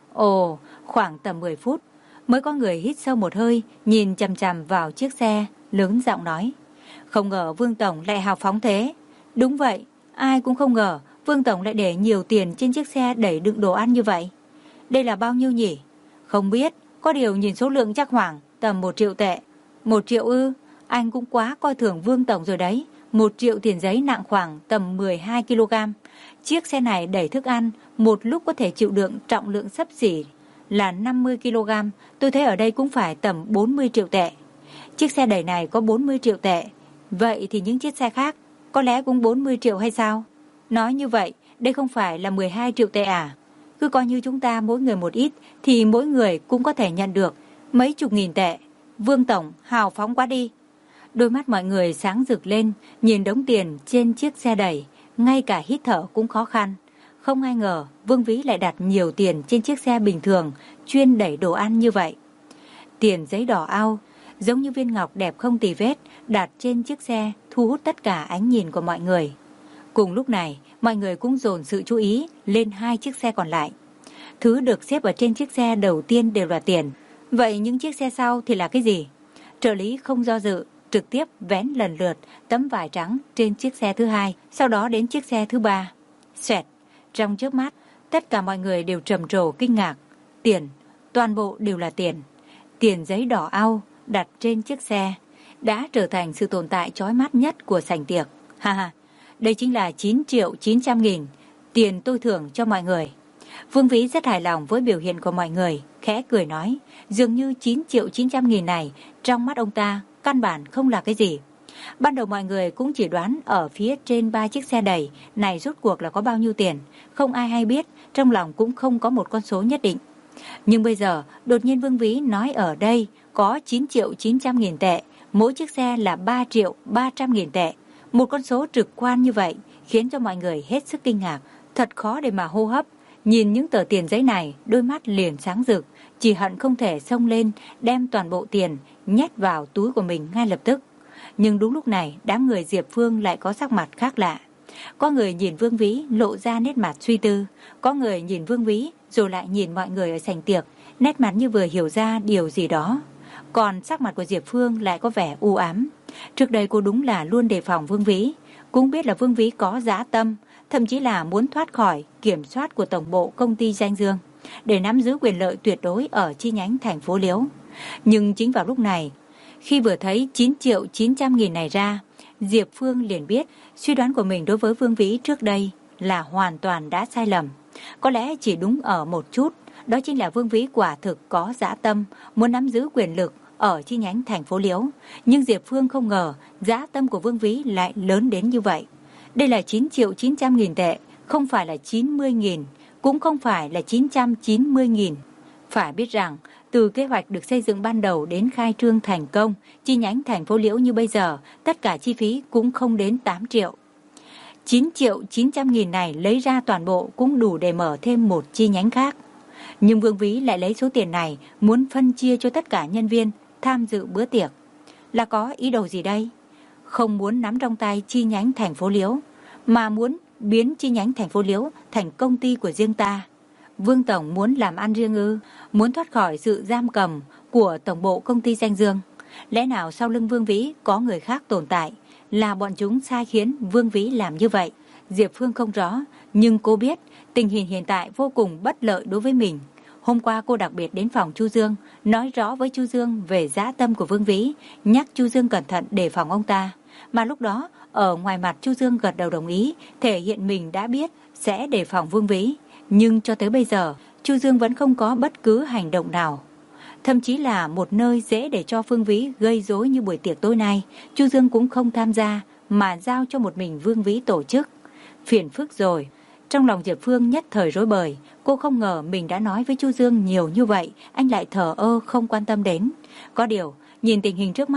Ồ, khoảng tầm mười phút, mới có người hít sâu một hơi, nhìn chằm chằm vào chiếc xe, lớn giọng nói. Không ngờ Vương Tổng lại hào phóng thế. Đúng vậy, ai cũng không ngờ Vương Tổng lại để nhiều tiền trên chiếc xe đẩy đựng đồ ăn như vậy. Đây là bao nhiêu nhỉ? Không biết, có điều nhìn số lượng chắc khoảng tầm một triệu tệ. Một triệu ư? Anh cũng quá coi thường Vương Tổng rồi đấy. Một triệu tiền giấy nặng khoảng tầm mười hai ki lô gam. Chiếc xe này đẩy thức ăn một lúc có thể chịu đựng trọng lượng xấp xỉ là năm mươi ki lô gam. Tôi thấy ở đây cũng phải tầm bốn mươi triệu tệ. Chiếc xe đẩy này có bốn mươi triệu tệ. Vậy thì những chiếc xe khác có lẽ cũng bốn mươi triệu hay sao? Nói như vậy, đây không phải là mười hai triệu tệ à? Cứ coi như chúng ta mỗi người một ít thì mỗi người cũng có thể nhận được mấy chục nghìn tệ. Vương Tổng hào phóng quá đi. Đôi mắt mọi người sáng rực lên, nhìn đống tiền trên chiếc xe đẩy, ngay cả hít thở cũng khó khăn. Không ai ngờ Vương Vĩ lại đặt nhiều tiền trên chiếc xe bình thường chuyên đẩy đồ ăn như vậy. Tiền giấy đỏ ao, giống như viên ngọc đẹp không tì vết, đặt trên chiếc xe thu hút tất cả ánh nhìn của mọi người. Cùng lúc này, mọi người cũng dồn sự chú ý lên hai chiếc xe còn lại. Thứ được xếp ở trên chiếc xe đầu tiên đều là tiền. Vậy những chiếc xe sau thì là cái gì? Trợ lý không do dự, trực tiếp vén lần lượt tấm vải trắng trên chiếc xe thứ hai, sau đó đến chiếc xe thứ ba. Xoẹt, trong chớp mắt, tất cả mọi người đều trầm trồ kinh ngạc. Tiền, toàn bộ đều là tiền. Tiền giấy đỏ au đặt trên chiếc xe đã trở thành sự tồn tại chói mắt nhất của sảnh tiệc. Ha ha, đây chính là chín triệu chín trăm nghìn tiền tôi thưởng cho mọi người. Vương Vĩ rất hài lòng với biểu hiện của mọi người, khẽ cười nói, dường như chín triệu chín trăm nghìn này trong mắt ông ta căn bản không là cái gì. Ban đầu mọi người cũng chỉ đoán ở phía trên ba chiếc xe đẩy này rốt cuộc là có bao nhiêu tiền, không ai hay biết, trong lòng cũng không có một con số nhất định. Nhưng bây giờ, đột nhiên Vương Vĩ nói ở đây có chín triệu chín trăm nghìn tệ, mỗi chiếc xe là ba triệu ba trăm nghìn tệ. Một con số trực quan như vậy khiến cho mọi người hết sức kinh ngạc, thật khó để mà hô hấp. Nhìn những tờ tiền giấy này, đôi mắt liền sáng rực, chỉ hận không thể xông lên đem toàn bộ tiền nhét vào túi của mình ngay lập tức. Nhưng đúng lúc này, đám người Diệp Phương lại có sắc mặt khác lạ. Có người nhìn Vương Vĩ lộ ra nét mặt suy tư, có người nhìn Vương Vĩ rồi lại nhìn mọi người ở sảnh tiệc, nét mặt như vừa hiểu ra điều gì đó. Còn sắc mặt của Diệp Phương lại có vẻ u ám. Trước đây cô đúng là luôn đề phòng Vương Vĩ, cũng biết là Vương Vĩ có dã tâm, thậm chí là muốn thoát khỏi kiểm soát của tổng bộ công ty Danh Dương để nắm giữ quyền lợi tuyệt đối ở chi nhánh thành phố Liễu. Nhưng chính vào lúc này, khi vừa thấy chín triệu chín trăm nghìn này ra, Diệp Phương liền biết suy đoán của mình đối với Vương Vĩ trước đây là hoàn toàn đã sai lầm. Có lẽ chỉ đúng ở một chút, đó chính là Vương Vĩ quả thực có dã tâm, muốn nắm giữ quyền lực ở chi nhánh thành phố Liễu. Nhưng Diệp Phương không ngờ dã tâm của Vương Vĩ lại lớn đến như vậy. Đây là chín triệu chín trăm nghìn tệ, không phải là chín mươi nghìn, cũng không phải là chín trăm chín mươi nghìn. Phải biết rằng, từ kế hoạch được xây dựng ban đầu đến khai trương thành công, chi nhánh thành phố Liễu như bây giờ, tất cả chi phí cũng không đến tám triệu. chín triệu chín trăm nghìn này lấy ra toàn bộ cũng đủ để mở thêm một chi nhánh khác. Nhưng Vương Vĩ lại lấy số tiền này muốn phân chia cho tất cả nhân viên tham dự bữa tiệc. Là có ý đồ gì đây? Không muốn nắm trong tay chi nhánh thành phố Liễu, mà muốn biến chi nhánh thành phố Liễu thành công ty của riêng ta. Vương Tổng muốn làm ăn riêng ư? Muốn thoát khỏi sự giam cầm của tổng bộ công ty Danh Dương. Lẽ nào sau lưng Vương Vĩ có người khác tồn tại, là bọn chúng sai khiến Vương Vĩ làm như vậy? Diệp Phương không rõ, nhưng cô biết tình hình hiện tại vô cùng bất lợi đối với mình. Hôm qua cô đặc biệt đến phòng Chu Dương, nói rõ với Chu Dương về dã tâm của Vương Vĩ, nhắc Chu Dương cẩn thận đề phòng ông ta. Mà lúc đó, ở ngoài mặt Chu Dương gật đầu đồng ý, thể hiện mình đã biết sẽ đề phòng Vương Vĩ. Nhưng cho tới bây giờ, Chu Dương vẫn không có bất cứ hành động nào. Thậm chí là một nơi dễ để cho Vương Vĩ gây rối như buổi tiệc tối nay, Chu Dương cũng không tham gia, mà giao cho một mình Vương Vĩ tổ chức. Phiền phức rồi. Trong lòng Diệp Phương nhất thời rối bời, cô không ngờ mình đã nói với Chu Dương nhiều như vậy, anh lại thờ ơ không quan tâm đến. Có điều, nhìn tình hình trước mắt,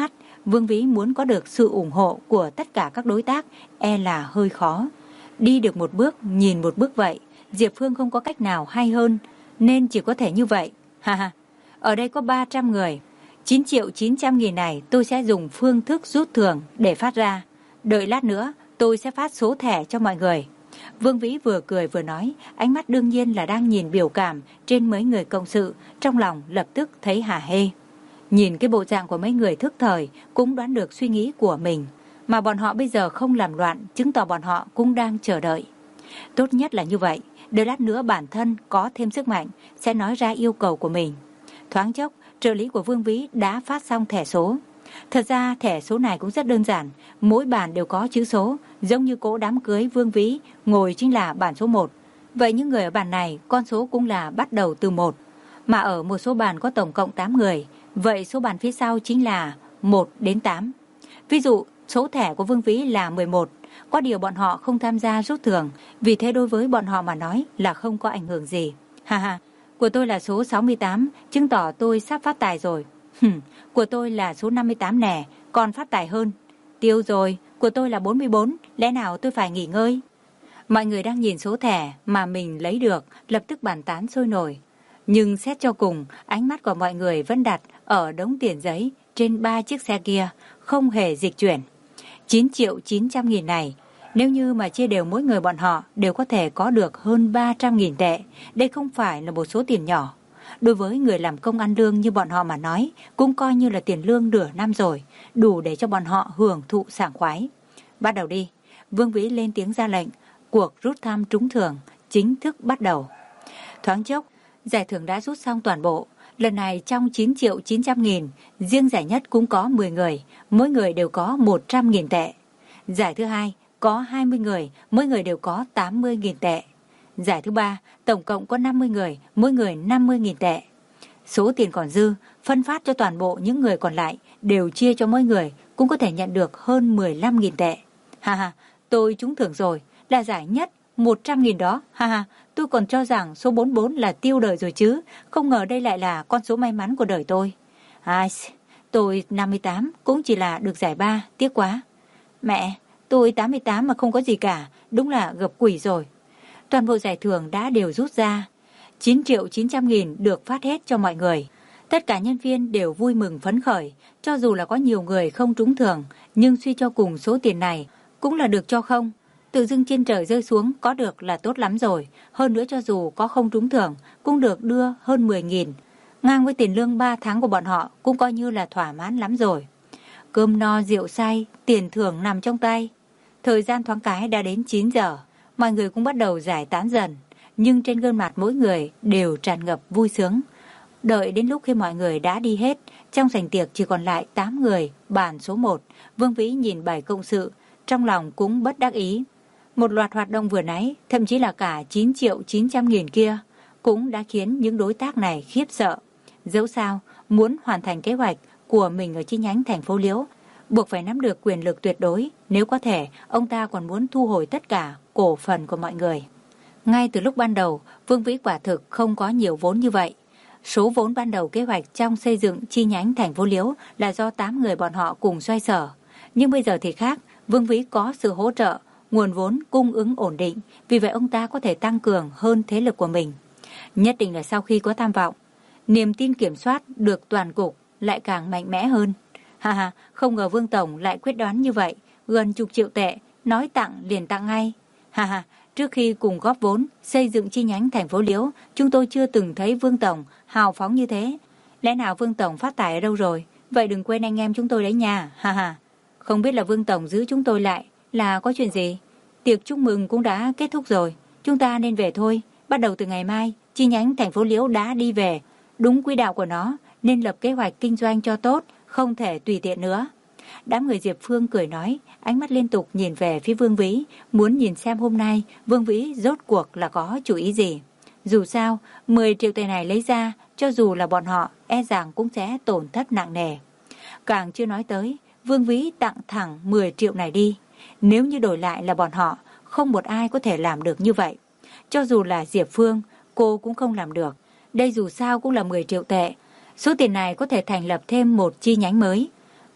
Vương Vĩ muốn có được sự ủng hộ của tất cả các đối tác e là hơi khó. Đi được một bước, nhìn một bước vậy. Diệp Phương không có cách nào hay hơn, nên chỉ có thể như vậy. Ha ha, ở đây có ba trăm người. chín triệu chín trăm nghìn này tôi sẽ dùng phương thức rút thưởng để phát ra. Đợi lát nữa, tôi sẽ phát số thẻ cho mọi người. Vương Vĩ vừa cười vừa nói, ánh mắt đương nhiên là đang nhìn biểu cảm trên mấy người cộng sự, trong lòng lập tức thấy hả hê. Nhìn cái bộ dạng của mấy người thức thời cũng đoán được suy nghĩ của mình, mà bọn họ bây giờ không làm loạn, chứng tỏ bọn họ cũng đang chờ đợi. Tốt nhất là như vậy, đợi lát nữa bản thân có thêm sức mạnh sẽ nói ra yêu cầu của mình. Thoáng chốc, trợ lý của Vương Vĩ đã phát xong thẻ số. Thật ra thẻ số này cũng rất đơn giản, mỗi bàn đều có chữ số, giống như cỗ đám cưới Vương Vĩ ngồi chính là bàn số một. Vậy những người ở bàn này, con số cũng là bắt đầu từ một. Mà ở một số bàn có tổng cộng tám người, vậy số bàn phía sau chính là một đến tám. Ví dụ, số thẻ của Vương Vĩ là mười một, có điều bọn họ không tham gia rút thưởng, vì thế đối với bọn họ mà nói là không có ảnh hưởng gì. Ha ha, của tôi là số sáu mươi tám, chứng tỏ tôi sắp phát tài rồi. Hừm, của tôi là số năm mươi tám nè, còn phát tài hơn. Tiêu rồi, của tôi là bốn mươi bốn, lẽ nào tôi phải nghỉ ngơi? Mọi người đang nhìn số thẻ mà mình lấy được, lập tức bàn tán sôi nổi. Nhưng xét cho cùng, ánh mắt của mọi người vẫn đặt ở đống tiền giấy trên ba chiếc xe kia, không hề dịch chuyển. chín triệu chín trăm nghìn này, nếu như mà chia đều mỗi người bọn họ đều có thể có được hơn ba trăm nghìn tệ. Đây không phải là một số tiền nhỏ. Đối với người làm công ăn lương như bọn họ mà nói, cũng coi như là tiền lương nửa năm rồi, đủ để cho bọn họ hưởng thụ sảng khoái. Bắt đầu đi. Vương Vĩ lên tiếng ra lệnh, cuộc rút thăm trúng thưởng chính thức bắt đầu. Thoáng chốc, giải thưởng đã rút xong toàn bộ. Lần này trong chín triệu chín trăm nghìn, riêng giải nhất cũng có mười người, mỗi người đều có một trăm nghìn tệ. Giải thứ hai có hai mươi người, mỗi người đều có tám mươi nghìn tệ. Giải thứ ba, tổng cộng có năm mươi người, mỗi người năm mươi nghìn tệ. Số tiền còn dư, phân phát cho toàn bộ những người còn lại, đều chia cho mỗi người, cũng có thể nhận được hơn mười lăm nghìn tệ. Ha ha, tôi trúng thưởng rồi, là giải nhất, một trăm nghìn đó. Ha ha, tôi còn cho rằng số bốn mươi bốn là tiêu đời rồi chứ, không ngờ đây lại là con số may mắn của đời tôi. Ai, tôi năm mươi tám, cũng chỉ là được giải ba, tiếc quá. Mẹ, tôi tám mươi tám mà không có gì cả, đúng là gặp quỷ rồi. Toàn bộ giải thưởng đã đều rút ra. chín triệu chín trăm nghìn được phát hết cho mọi người. Tất cả nhân viên đều vui mừng phấn khởi. Cho dù là có nhiều người không trúng thưởng, nhưng suy cho cùng số tiền này cũng là được cho không. Tự dưng trên trời rơi xuống có được là tốt lắm rồi. Hơn nữa cho dù có không trúng thưởng, cũng được đưa hơn mười nghìn. Ngang với tiền lương ba tháng của bọn họ, cũng coi như là thỏa mãn lắm rồi. Cơm no rượu say, tiền thưởng nằm trong tay. Thời gian thoáng cái đã đến chín giờ. Mọi người cũng bắt đầu giải tán dần, nhưng trên gương mặt mỗi người đều tràn ngập vui sướng. Đợi đến lúc khi mọi người đã đi hết, trong sảnh tiệc chỉ còn lại tám người, bàn số một. Vương Vĩ nhìn bảy cộng sự, trong lòng cũng bất đắc ý. Một loạt hoạt động vừa nãy, thậm chí là cả chín triệu chín trăm nghìn kia, cũng đã khiến những đối tác này khiếp sợ. Dẫu sao, muốn hoàn thành kế hoạch của mình ở chi nhánh thành phố Liễu, buộc phải nắm được quyền lực tuyệt đối. Nếu có thể, ông ta còn muốn thu hồi tất cả cổ phần của mọi người. Ngay từ lúc ban đầu, Vương Vĩ quả thực không có nhiều vốn như vậy. Số vốn ban đầu kế hoạch trong xây dựng chi nhánh thành phố Liễu là do tám người bọn họ cùng xoay sở. Nhưng bây giờ thì khác, Vương Vĩ có sự hỗ trợ, nguồn vốn cung ứng ổn định, vì vậy ông ta có thể tăng cường hơn thế lực của mình. Nhất định là sau khi có tham vọng, niềm tin kiểm soát được toàn cục lại càng mạnh mẽ hơn. Ha ha, không ngờ Vương Tổng lại quyết đoán như vậy, gần chục triệu tệ, nói tặng liền tặng ngay. Ha ha, trước khi cùng góp vốn xây dựng chi nhánh thành phố Liễu, chúng tôi chưa từng thấy Vương Tổng hào phóng như thế. Lẽ nào Vương Tổng phát tài ở đâu rồi? Vậy đừng quên anh em chúng tôi đấy nha. Ha ha, không biết là Vương Tổng giữ chúng tôi lại là có chuyện gì? Tiệc chúc mừng cũng đã kết thúc rồi, chúng ta nên về thôi. Bắt đầu từ ngày mai, chi nhánh thành phố Liễu đã đi về đúng quỹ đạo của nó, nên lập kế hoạch kinh doanh cho tốt, không thể tùy tiện nữa. Đám người Diệp Phương cười nói, ánh mắt liên tục nhìn về phía Vương Vĩ, muốn nhìn xem hôm nay Vương Vĩ rốt cuộc là có chủ ý gì. Dù sao, mười triệu tệ này lấy ra, cho dù là bọn họ, e rằng cũng sẽ tổn thất nặng nề. Càng chưa nói tới, Vương Vĩ tặng thẳng mười triệu này đi. Nếu như đổi lại là bọn họ, không một ai có thể làm được như vậy. Cho dù là Diệp Phương, cô cũng không làm được. Đây dù sao cũng là mười triệu tệ. Số tiền này có thể thành lập thêm một chi nhánh mới.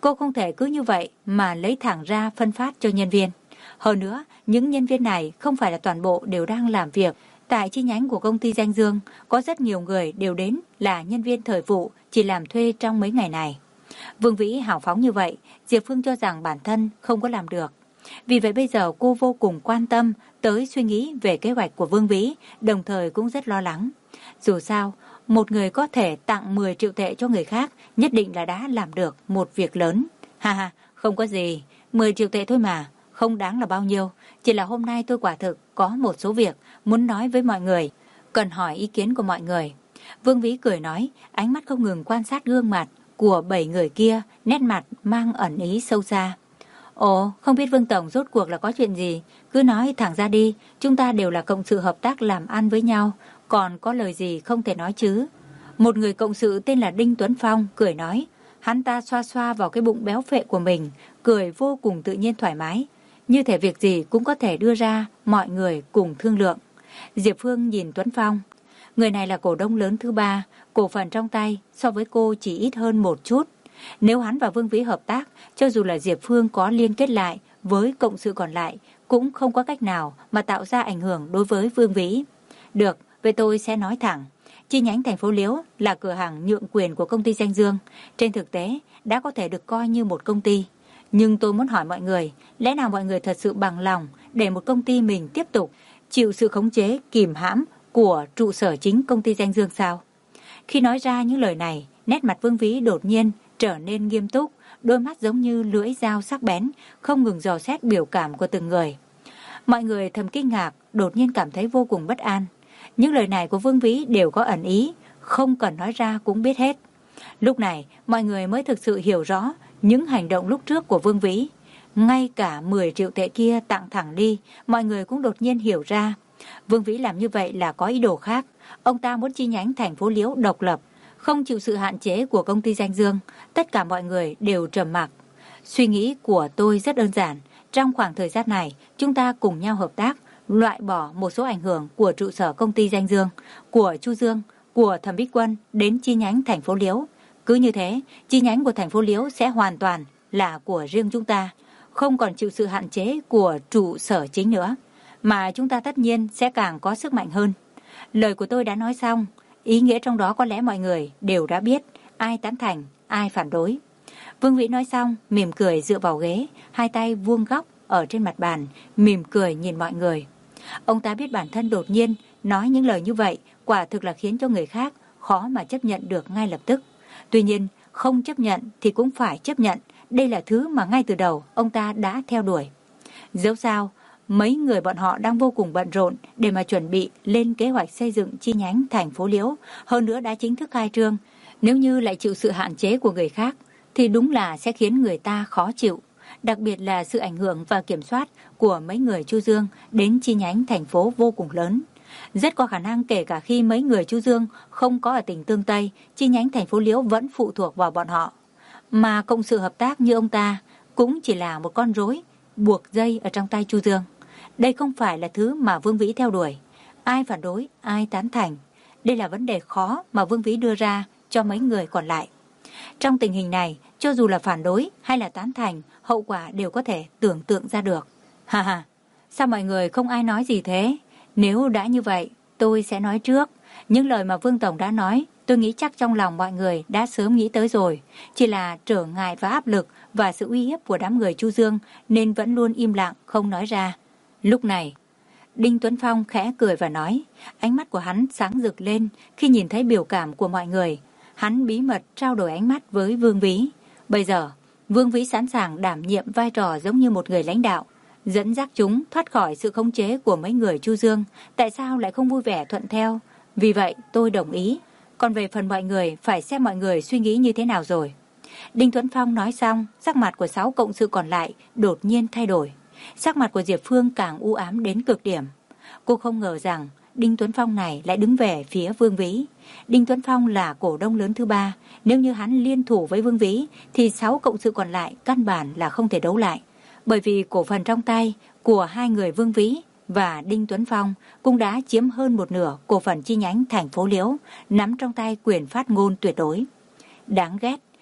Cô không thể cứ như vậy mà lấy thẳng ra phân phát cho nhân viên. Hơn nữa, những nhân viên này không phải là toàn bộ đều đang làm việc. Tại chi nhánh của công ty Danh Dương, có rất nhiều người đều đến là nhân viên thời vụ chỉ làm thuê trong mấy ngày này. Vương Vĩ hào phóng như vậy, Diệp Phương cho rằng bản thân không có làm được. Vì vậy bây giờ cô vô cùng quan tâm tới suy nghĩ về kế hoạch của Vương Vĩ, đồng thời cũng rất lo lắng. Dù sao, một người có thể tặng mười triệu tệ cho người khác nhất định là đã làm được một việc lớn. Ha ha, không có gì, mười triệu tệ thôi mà, không đáng là bao nhiêu. Chỉ là hôm nay tôi quả thực có một số việc muốn nói với mọi người, cần hỏi ý kiến của mọi người. Vương Vĩ cười nói, ánh mắt không ngừng quan sát gương mặt của bảy người kia, nét mặt mang ẩn ý sâu xa. Ồ, không biết Vương Tổng rốt cuộc là có chuyện gì, cứ nói thẳng ra đi, chúng ta đều là cộng sự hợp tác làm ăn với nhau, còn có lời gì không thể nói chứ. Một người cộng sự tên là Đinh Tuấn Phong cười nói, hắn ta xoa xoa vào cái bụng béo phệ của mình, cười vô cùng tự nhiên thoải mái, như thể việc gì cũng có thể đưa ra, mọi người cùng thương lượng. Diệp Phương nhìn Tuấn Phong, người này là cổ đông lớn thứ ba, cổ phần trong tay so với cô chỉ ít hơn một chút. Nếu hắn và Vương Vĩ hợp tác, cho dù là Diệp Phương có liên kết lại với cộng sự còn lại, cũng không có cách nào mà tạo ra ảnh hưởng đối với Vương Vĩ. Được, vậy tôi sẽ nói thẳng. Chi nhánh thành phố Liễu là cửa hàng nhượng quyền của công ty Danh Dương. Trên thực tế, đã có thể được coi như một công ty. Nhưng tôi muốn hỏi mọi người, lẽ nào mọi người thật sự bằng lòng để một công ty mình tiếp tục chịu sự khống chế, kìm hãm của trụ sở chính công ty Danh Dương sao? Khi nói ra những lời này, nét mặt Vương Vĩ đột nhiên trở nên nghiêm túc, đôi mắt giống như lưỡi dao sắc bén, không ngừng dò xét biểu cảm của từng người. Mọi người thầm kinh ngạc, đột nhiên cảm thấy vô cùng bất an. Những lời này của Vương Vĩ đều có ẩn ý, không cần nói ra cũng biết hết. Lúc này, mọi người mới thực sự hiểu rõ những hành động lúc trước của Vương Vĩ. Ngay cả mười triệu tệ kia tặng thẳng đi, mọi người cũng đột nhiên hiểu ra. Vương Vĩ làm như vậy là có ý đồ khác. Ông ta muốn chi nhánh thành phố Liễu độc lập, không chịu sự hạn chế của công ty Danh Dương. Tất cả mọi người đều trầm mặc. Suy nghĩ của tôi rất đơn giản. Trong khoảng thời gian này, chúng ta cùng nhau hợp tác, loại bỏ một số ảnh hưởng của trụ sở công ty Danh Dương, của Chu Dương, của Thẩm Bích Quân đến chi nhánh thành phố Liễu. Cứ như thế, chi nhánh của thành phố Liễu sẽ hoàn toàn là của riêng chúng ta, không còn chịu sự hạn chế của trụ sở chính nữa, mà chúng ta tất nhiên sẽ càng có sức mạnh hơn. Lời của tôi đã nói xong, ý nghĩa trong đó có lẽ mọi người đều đã biết, ai tán thành, ai phản đối. Vương Vĩ nói xong, mỉm cười dựa vào ghế, hai tay vuông góc ở trên mặt bàn, mỉm cười nhìn mọi người. Ông ta biết bản thân đột nhiên nói những lời như vậy, quả thực là khiến cho người khác khó mà chấp nhận được ngay lập tức. Tuy nhiên, không chấp nhận thì cũng phải chấp nhận, đây là thứ mà ngay từ đầu ông ta đã theo đuổi. Dẫu sao, mấy người bọn họ đang vô cùng bận rộn để mà chuẩn bị lên kế hoạch xây dựng chi nhánh thành phố Liễu, hơn nữa đã chính thức khai trương. Nếu như lại chịu sự hạn chế của người khác, thì đúng là sẽ khiến người ta khó chịu. Đặc biệt là sự ảnh hưởng và kiểm soát của mấy người Chu Dương đến chi nhánh thành phố vô cùng lớn. Rất có khả năng kể cả khi mấy người Chu Dương không có ở tỉnh Tương Tây, chi nhánh thành phố Liễu vẫn phụ thuộc vào bọn họ. Mà cộng sự hợp tác như ông ta cũng chỉ là một con rối buộc dây ở trong tay Chu Dương. Đây không phải là thứ mà Vương Vĩ theo đuổi. Ai phản đối, ai tán thành. Đây là vấn đề khó mà Vương Vĩ đưa ra cho mấy người còn lại. Trong tình hình này, cho dù là phản đối hay là tán thành, hậu quả đều có thể tưởng tượng ra được. Ha ha, sao mọi người không ai nói gì thế? Nếu đã như vậy, tôi sẽ nói trước. Những lời mà Vương Tổng đã nói, tôi nghĩ chắc trong lòng mọi người đã sớm nghĩ tới rồi. Chỉ là trở ngại và áp lực và sự uy hiếp của đám người Chu Dương nên vẫn luôn im lặng không nói ra. Lúc này, Đinh Tuấn Phong khẽ cười và nói, ánh mắt của hắn sáng rực lên khi nhìn thấy biểu cảm của mọi người. Hắn bí mật trao đổi ánh mắt với Vương Vĩ. Bây giờ, Vương Vĩ sẵn sàng đảm nhiệm vai trò giống như một người lãnh đạo, dẫn dắt chúng thoát khỏi sự khống chế của mấy người Chu Dương. Tại sao lại không vui vẻ thuận theo? Vì vậy tôi đồng ý. Còn về phần mọi người, phải xem mọi người suy nghĩ như thế nào rồi. Đinh Tuấn Phong nói xong, sắc mặt của sáu cộng sự còn lại đột nhiên thay đổi. Sắc mặt của Diệp Phương càng u ám đến cực điểm. Cô không ngờ rằng Đinh Tuấn Phong này lại đứng về phía Vương Vĩ. Đinh Tuấn Phong là cổ đông lớn thứ ba. Nếu như hắn liên thủ với Vương Vĩ, thì sáu cộng sự còn lại căn bản là không thể đấu lại. Bởi vì cổ phần trong tay của hai người Vương Vĩ và Đinh Tuấn Phong cũng đã chiếm hơn một nửa cổ phần chi nhánh thành phố Liễu, nắm trong tay quyền phát ngôn tuyệt đối. Đáng ghét,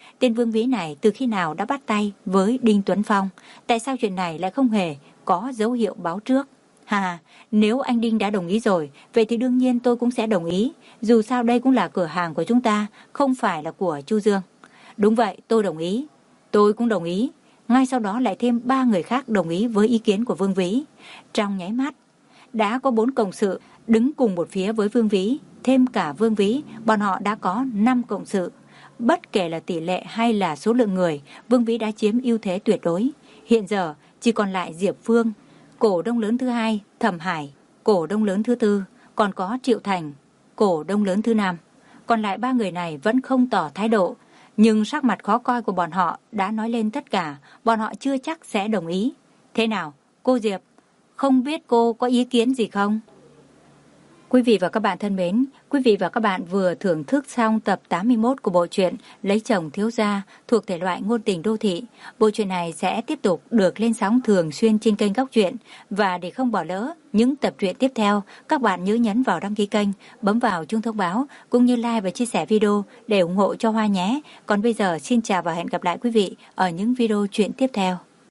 Tên Vương Vĩ này từ khi nào đã bắt tay với Đinh Tuấn Phong? Tại sao chuyện này lại không hề có dấu hiệu báo trước? Hà, nếu anh Đinh đã đồng ý rồi, vậy thì đương nhiên tôi cũng sẽ đồng ý. Dù sao đây cũng là cửa hàng của chúng ta, không phải là của Chu Dương. Đúng vậy, tôi đồng ý. Tôi cũng đồng ý. Ngay sau đó lại thêm ba người khác đồng ý với ý kiến của Vương Vĩ. Trong nháy mắt, đã có bốn cộng sự đứng cùng một phía với Vương Vĩ. Thêm cả Vương Vĩ, bọn họ đã có năm cộng sự. Bất kể là tỷ lệ hay là số lượng người, Vương Vĩ đã chiếm ưu thế tuyệt đối. Hiện giờ chỉ còn lại Diệp Phương, cổ đông lớn thứ hai, Thẩm Hải, cổ đông lớn thứ tư, còn có Triệu Thành, cổ đông lớn thứ năm. Còn lại ba người này vẫn không tỏ thái độ, nhưng sắc mặt khó coi của bọn họ đã nói lên tất cả, bọn họ chưa chắc sẽ đồng ý. Thế nào, cô Diệp, không biết cô có ý kiến gì không? Quý vị và các bạn thân mến, quý vị và các bạn vừa thưởng thức xong tập tám mươi mốt của bộ truyện Lấy chồng thiếu gia thuộc thể loại ngôn tình đô thị. Bộ truyện này sẽ tiếp tục được lên sóng thường xuyên trên kênh Góc Truyện. Và để không bỏ lỡ những tập truyện tiếp theo, các bạn nhớ nhấn vào đăng ký kênh, bấm vào chuông thông báo cũng như like và chia sẻ video để ủng hộ cho Hoa nhé. Còn bây giờ xin chào và hẹn gặp lại quý vị ở những video truyện tiếp theo.